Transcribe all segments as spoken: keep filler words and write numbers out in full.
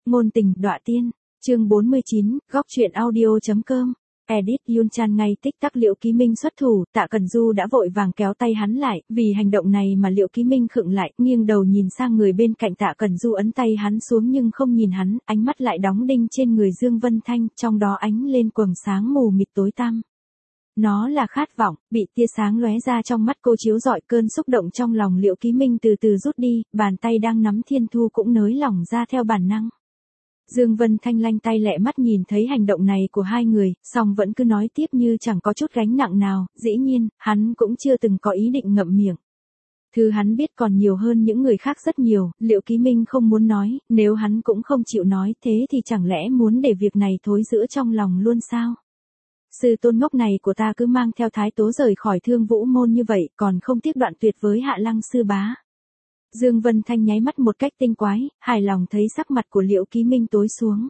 Ngôn tình đọa tiên, chương bốn mươi chín, góc truyện audio.com. Edit Yun Chan ngay tích tắc Liễu Ký Minh xuất thủ, Tạ Cẩn Du đã vội vàng kéo tay hắn lại, vì hành động này mà Liễu Ký Minh khựng lại, nghiêng đầu nhìn sang người bên cạnh Tạ Cẩn Du ấn tay hắn xuống nhưng không nhìn hắn, ánh mắt lại đóng đinh trên người Dương Vân Thanh, trong đó ánh lên quầng sáng mù mịt tối tăm. Nó là khát vọng, bị tia sáng lóe ra trong mắt cô chiếu rọi, cơn xúc động trong lòng Liễu Ký Minh từ từ rút đi, bàn tay đang nắm thiên thu cũng nới lỏng ra theo bản năng. Dương Vân Thanh lanh tay lẹ mắt nhìn thấy hành động này của hai người, song vẫn cứ nói tiếp như chẳng có chút gánh nặng nào, dĩ nhiên, hắn cũng chưa từng có ý định ngậm miệng. Thứ hắn biết còn nhiều hơn những người khác rất nhiều, Liễu Ký Minh không muốn nói, nếu hắn cũng không chịu nói thế thì chẳng lẽ muốn để việc này thối rữa trong lòng luôn sao? Sư tôn ngốc này của ta cứ mang theo Thái Tố rời khỏi Thương Vũ môn như vậy, còn không tiếc đoạn tuyệt với Hạ Lăng sư bá. Dương Vân Thanh nháy mắt một cách tinh quái, hài lòng thấy sắc mặt của Liễu Ký Minh tối xuống.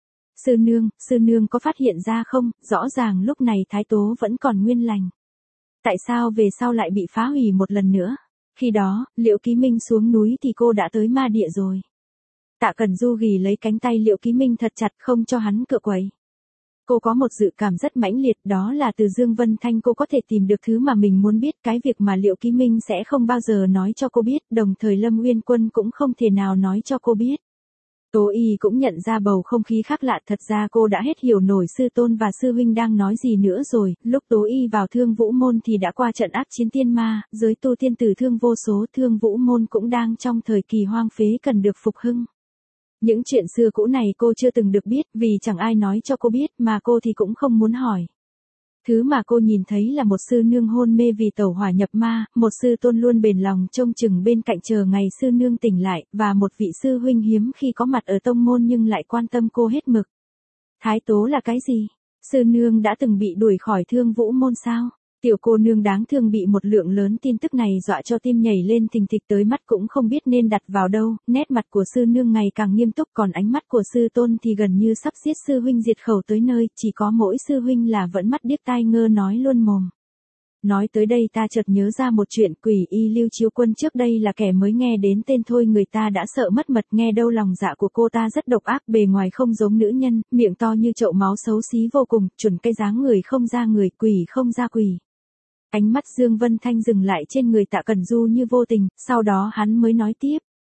Sư nương, sư nương có phát hiện ra không, rõ ràng lúc này Thái Tố vẫn còn nguyên lành. Tại sao về sau lại bị phá hủy một lần nữa? Khi đó, Liễu Ký Minh xuống núi thì cô đã tới ma địa rồi. Tạ Cẩn Du ghì lấy cánh tay Liễu Ký Minh thật chặt không cho hắn cựa quậy. Cô có một dự cảm rất mãnh liệt, đó là từ Dương Vân Thanh cô có thể tìm được thứ mà mình muốn biết, cái việc mà Liễu Ký Minh sẽ không bao giờ nói cho cô biết, đồng thời Lâm Uyên Quân cũng không thể nào nói cho cô biết. Tố Y cũng nhận ra bầu không khí khác lạ, thật ra cô đã hết hiểu nổi sư tôn và sư huynh đang nói gì nữa rồi, lúc Tố Y vào Thương Vũ môn thì đã qua trận ác chiến tiên ma, giới tu tiên tử thương vô số, Thương Vũ môn cũng đang trong thời kỳ hoang phế cần được phục hưng. Những chuyện xưa cũ này cô chưa từng được biết, vì chẳng ai nói cho cô biết, mà cô thì cũng không muốn hỏi. Thứ mà cô nhìn thấy là một sư nương hôn mê vì tẩu hỏa nhập ma, một sư tôn luôn bền lòng trông chừng bên cạnh chờ ngày sư nương tỉnh lại, và một vị sư huynh hiếm khi có mặt ở tông môn nhưng lại quan tâm cô hết mực. Thái Tố là cái gì? Sư nương đã từng bị đuổi khỏi Thương Vũ môn sao? Tiểu cô nương đáng thương bị một lượng lớn tin tức này dọa cho tim nhảy lên thình thịch, tới mắt cũng không biết nên đặt vào đâu, nét mặt của sư nương ngày càng nghiêm túc, còn ánh mắt của sư tôn thì gần như sắp giết sư huynh diệt khẩu tới nơi, chỉ có mỗi sư huynh là vẫn mắt điếc tai ngơ nói luôn mồm. Nói tới đây ta chợt nhớ ra một chuyện, Quỷ Y Lưu Chiếu Quân trước đây là kẻ mới nghe đến tên thôi người ta đã sợ mất mật, nghe đâu lòng dạ của cô ta rất độc ác, bề ngoài không giống nữ nhân, miệng to như chậu máu xấu xí vô cùng, chuẩn cái dáng người không ra người, quỷ không ra quỷ. Ánh mắt Dương Vân Thanh dừng lại trên người Tạ Cẩn Du như vô tình, sau đó hắn mới nói tiếp.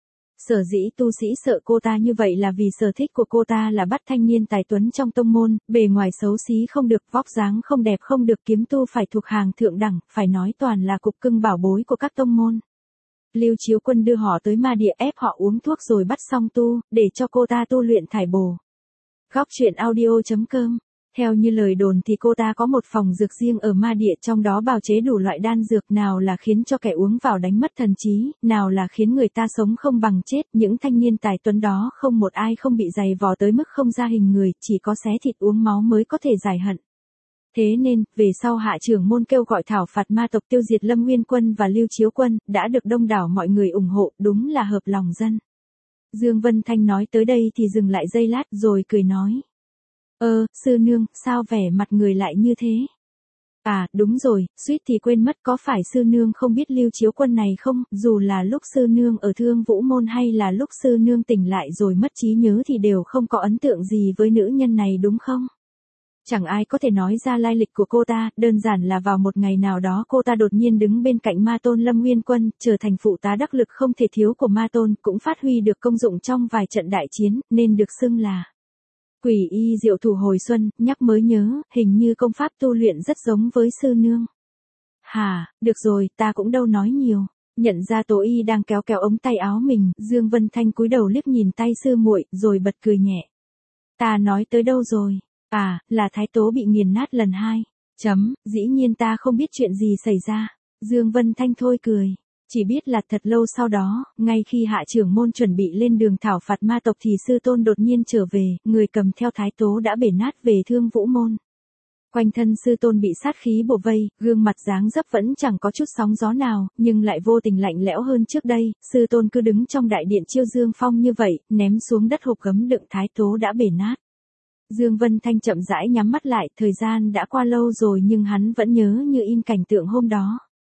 Sở dĩ tu sĩ sợ cô ta như vậy là vì sở thích của cô ta là bắt thanh niên tài tuấn trong tông môn, bề ngoài xấu xí không được, vóc dáng không đẹp không được, kiếm tu phải thuộc hàng thượng đẳng, phải nói toàn là cục cưng bảo bối của các tông môn. Lưu Chiếu Quân đưa họ tới ma địa ép họ uống thuốc rồi bắt xong tu, để cho cô ta tu luyện thải bổ. Góc truyện audio.com. Theo như lời đồn thì cô ta có một phòng dược riêng ở ma địa, trong đó bào chế đủ loại đan dược, nào là khiến cho kẻ uống vào đánh mất thần trí, nào là khiến người ta sống không bằng chết, những thanh niên tài tuấn đó không một ai không bị dày vò tới mức không ra hình người, chỉ có xé thịt uống máu mới có thể giải hận. Thế nên, về sau Hạ trưởng môn kêu gọi thảo phạt ma tộc tiêu diệt Lâm Uyên Quân và Lưu Chiếu Quân, đã được đông đảo mọi người ủng hộ, đúng là hợp lòng dân. Dương Vân Thanh nói tới đây thì dừng lại giây lát rồi cười nói. Ơ, sư nương, sao vẻ mặt người lại như thế? À, đúng rồi, suýt thì quên mất, có phải sư nương không biết Lưu Chiếu Quân này không, dù là lúc sư nương ở Thương Vũ môn hay là lúc sư nương tỉnh lại rồi mất trí nhớ thì đều không có ấn tượng gì với nữ nhân này đúng không? Chẳng ai có thể nói ra lai lịch của cô ta, đơn giản là vào một ngày nào đó cô ta đột nhiên đứng bên cạnh ma tôn Lâm Uyên Quân, trở thành phụ tá đắc lực không thể thiếu của ma tôn, cũng phát huy được công dụng trong vài trận đại chiến, nên được xưng là Quỷ Y Diệu Thủ hồi xuân. Nhắc mới nhớ, hình như công pháp tu luyện rất giống với sư nương. Hà, được rồi, ta cũng đâu nói nhiều. Nhận ra Tố Y đang kéo kéo ống tay áo mình, Dương Vân Thanh cúi đầu liếc nhìn tay sư muội, rồi bật cười nhẹ. Ta nói tới đâu rồi? À, là Thái Tố bị nghiền nát lần hai. Chấm, dĩ nhiên ta không biết chuyện gì xảy ra. Dương Vân Thanh thôi cười. Chỉ biết là thật lâu sau đó, ngay khi Hạ trưởng môn chuẩn bị lên đường thảo phạt ma tộc thì sư tôn đột nhiên trở về, người cầm theo Thái Tố đã bể nát về Thương Vũ môn. Quanh thân sư tôn bị sát khí bổ vây, gương mặt dáng dấp vẫn chẳng có chút sóng gió nào, nhưng lại vô tình lạnh lẽo hơn trước đây, sư tôn cứ đứng trong đại điện chiêu dương phong như vậy, ném xuống đất hộp gấm đựng Thái Tố đã bể nát. Dương Vân Thanh chậm rãi nhắm mắt lại, thời gian đã qua lâu rồi nhưng hắn vẫn nhớ như in cảnh tượng hôm đó.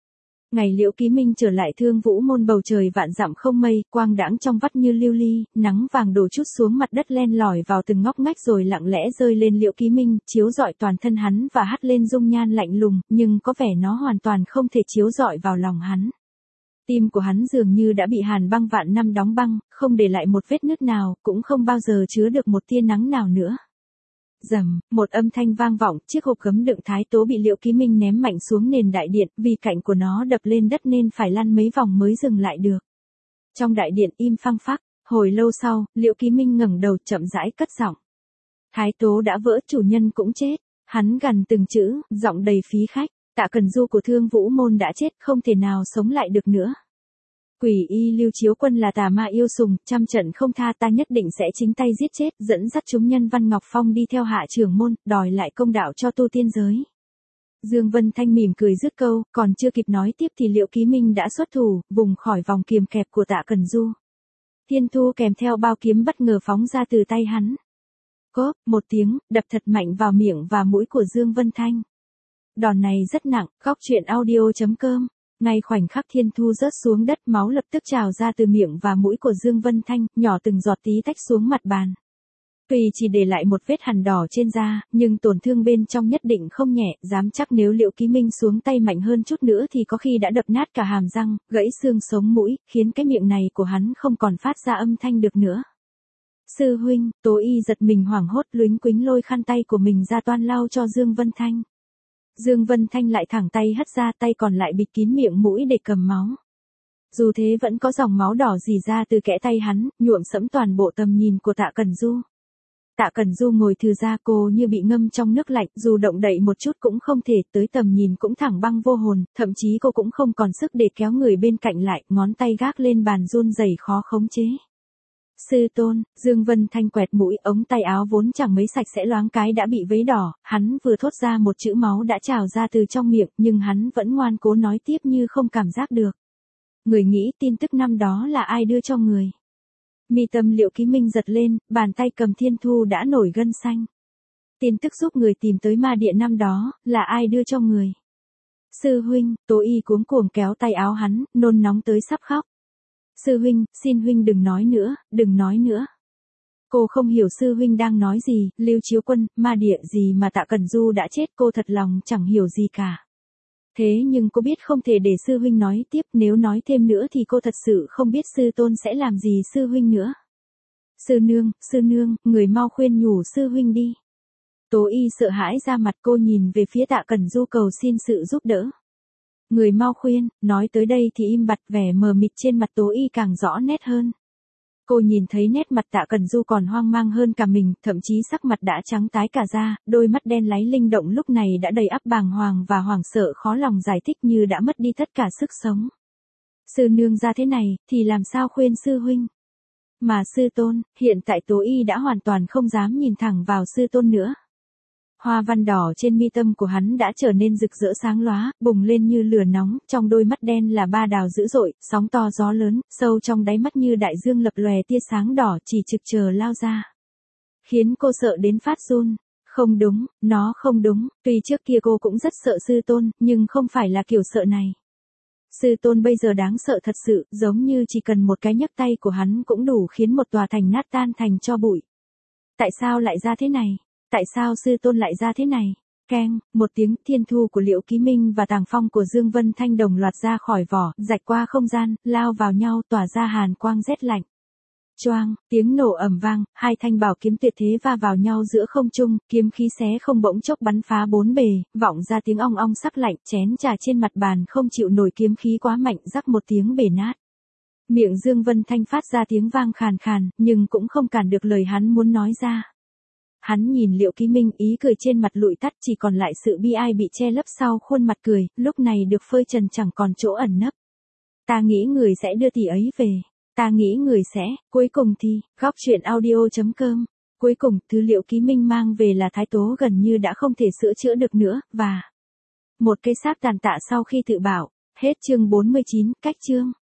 Ngày Liễu Ký Minh trở lại Thương Vũ môn, bầu trời vạn dặm không mây, quang đãng trong vắt như lưu ly, nắng vàng đổ chút xuống mặt đất len lỏi vào từng ngóc ngách rồi lặng lẽ rơi lên Liễu Ký Minh, chiếu rọi toàn thân hắn và hắt lên dung nhan lạnh lùng, nhưng có vẻ nó hoàn toàn không thể chiếu rọi vào lòng hắn. Tim của hắn dường như đã bị hàn băng vạn năm đóng băng, không để lại một vết nứt nào, cũng không bao giờ chứa được một tia nắng nào nữa. Rầm, một âm thanh vang vọng, chiếc hộp gấm đựng thái tố bị Liễu Ký Minh ném mạnh xuống nền đại điện, vì cạnh của nó đập lên đất nên phải lăn mấy vòng mới dừng lại được. Trong đại điện im phăng phắc, hồi lâu sau, Liễu Ký Minh ngẩng đầu chậm rãi cất giọng. Thái tố đã vỡ, chủ nhân cũng chết. Hắn gằn từng chữ, giọng đầy phí khách. Tạ Cần Du của Thương Vũ môn đã chết, không thể nào sống lại được nữa. Quỷ y Lưu Chiếu Quân là tà ma yêu sùng, trăm trận không tha, ta nhất định sẽ chính tay giết chết, dẫn dắt chúng nhân Văn Ngọc Phong đi theo Hạ trưởng môn, đòi lại công đạo cho tu tiên giới. Dương Vân Thanh mỉm cười dứt câu, còn chưa kịp nói tiếp thì Liễu Ký Minh đã xuất thủ, vùng khỏi vòng kiềm kẹp của Tạ Cần Du. Thiên Thu kèm theo bao kiếm bất ngờ phóng ra từ tay hắn. Cốp, một tiếng, đập thật mạnh vào miệng và mũi của Dương Vân Thanh. Đòn này rất nặng, góc truyện audio chấm com. Ngay khoảnh khắc Thiên Thu rớt xuống đất, máu lập tức trào ra từ miệng và mũi của Dương Vân Thanh, nhỏ từng giọt tí tách xuống mặt bàn. Tuy chỉ để lại một vết hằn đỏ trên da, nhưng tổn thương bên trong nhất định không nhẹ, dám chắc nếu Liễu Ký Minh xuống tay mạnh hơn chút nữa thì có khi đã đập nát cả hàm răng, gãy xương sống mũi, khiến cái miệng này của hắn không còn phát ra âm thanh được nữa. Sư huynh, Tố Y giật mình hoảng hốt, luính quính lôi khăn tay của mình ra toan lau cho Dương Vân Thanh. Dương Vân Thanh lại thẳng tay hất ra, tay còn lại bịt kín miệng mũi để cầm máu. Dù thế vẫn có dòng máu đỏ rỉ ra từ kẽ tay hắn, nhuộm sẫm toàn bộ tầm nhìn của Tạ Cần Du. Tạ Cần Du ngồi thừ ra, cô như bị ngâm trong nước lạnh, dù động đậy một chút cũng không thể, tới tầm nhìn cũng thẳng băng vô hồn, thậm chí cô cũng không còn sức để kéo người bên cạnh lại, ngón tay gác lên bàn run rẩy khó khống chế. Sư tôn, Dương Vân Thanh quẹt mũi, ống tay áo vốn chẳng mấy sạch sẽ loáng cái đã bị vấy đỏ, hắn vừa thốt ra một chữ máu đã trào ra từ trong miệng, nhưng hắn vẫn ngoan cố nói tiếp như không cảm giác được. Người nghĩ tin tức năm đó là ai đưa cho người? Mi tâm Liễu Ký Minh giật lên, bàn tay cầm Thiên Thu đã nổi gân xanh. Tin tức giúp người tìm tới ma địa năm đó, là ai đưa cho người? Sư huynh, Tố Y cuống cuồng kéo tay áo hắn, nôn nóng tới sắp khóc. Sư huynh, xin huynh đừng nói nữa, đừng nói nữa. Cô không hiểu sư huynh đang nói gì, Lưu Chiếu Quân, ma địa gì mà Tạ Cần Du đã chết, cô thật lòng chẳng hiểu gì cả. Thế nhưng cô biết không thể để sư huynh nói tiếp, nếu nói thêm nữa thì cô thật sự không biết sư tôn sẽ làm gì sư huynh nữa. Sư nương, sư nương, người mau khuyên nhủ sư huynh đi. Tố Y sợ hãi ra mặt, cô nhìn về phía Tạ Cần Du cầu xin sự giúp đỡ. Người mau khuyên, nói tới đây thì im bặt, vẻ mờ mịt trên mặt Tố Y càng rõ nét hơn. Cô nhìn thấy nét mặt Tạ Cần Du còn hoang mang hơn cả mình, thậm chí sắc mặt đã trắng tái cả da, đôi mắt đen láy linh động lúc này đã đầy ắp bàng hoàng và hoảng sợ khó lòng giải thích, như đã mất đi tất cả sức sống. Sư nương ra thế này, thì làm sao khuyên sư huynh? Mà sư tôn, hiện tại Tố Y đã hoàn toàn không dám nhìn thẳng vào sư tôn nữa. Hoa văn đỏ trên mi tâm của hắn đã trở nên rực rỡ sáng lóa, bùng lên như lửa nóng, trong đôi mắt đen là ba đào dữ dội, sóng to gió lớn, sâu trong đáy mắt như đại dương lập lòe tia sáng đỏ chỉ trực chờ lao ra. Khiến cô sợ đến phát run. Không đúng, nó không đúng, tuy trước kia cô cũng rất sợ sư tôn, nhưng không phải là kiểu sợ này. Sư tôn bây giờ đáng sợ thật sự, giống như chỉ cần một cái nhấc tay của hắn cũng đủ khiến một tòa thành nát tan thành tro bụi. Tại sao lại ra thế này? Tại sao sư tôn lại ra thế này? Keng, một tiếng, Thiên Thu của Liễu Ký Minh và Tàng Phong của Dương Vân Thanh đồng loạt ra khỏi vỏ, rạch qua không gian, lao vào nhau, tỏa ra hàn quang rét lạnh. Choang, tiếng nổ ầm vang, hai thanh bảo kiếm tuyệt thế va vào nhau giữa không trung, kiếm khí xé không bỗng chốc bắn phá bốn bề, vọng ra tiếng ong ong sắc lạnh, chén trà trên mặt bàn không chịu nổi kiếm khí quá mạnh, rắc một tiếng bể nát. Miệng Dương Vân Thanh phát ra tiếng vang khàn khàn, nhưng cũng không cản được lời hắn muốn nói ra. Hắn nhìn Liễu Ký Minh, ý cười trên mặt lụi tắt, chỉ còn lại sự bi ai bị che lấp sau khuôn mặt cười, lúc này được phơi trần chẳng còn chỗ ẩn nấp. Ta nghĩ người sẽ đưa tỷ ấy về. Ta nghĩ người sẽ, cuối cùng thì, góc truyện audio chấm com. Cuối cùng, thứ Liễu Ký Minh mang về là thái tố gần như đã không thể sửa chữa được nữa, và một cái xác tàn tạ sau khi tự bảo. Hết chương bốn mươi chín, cách chương.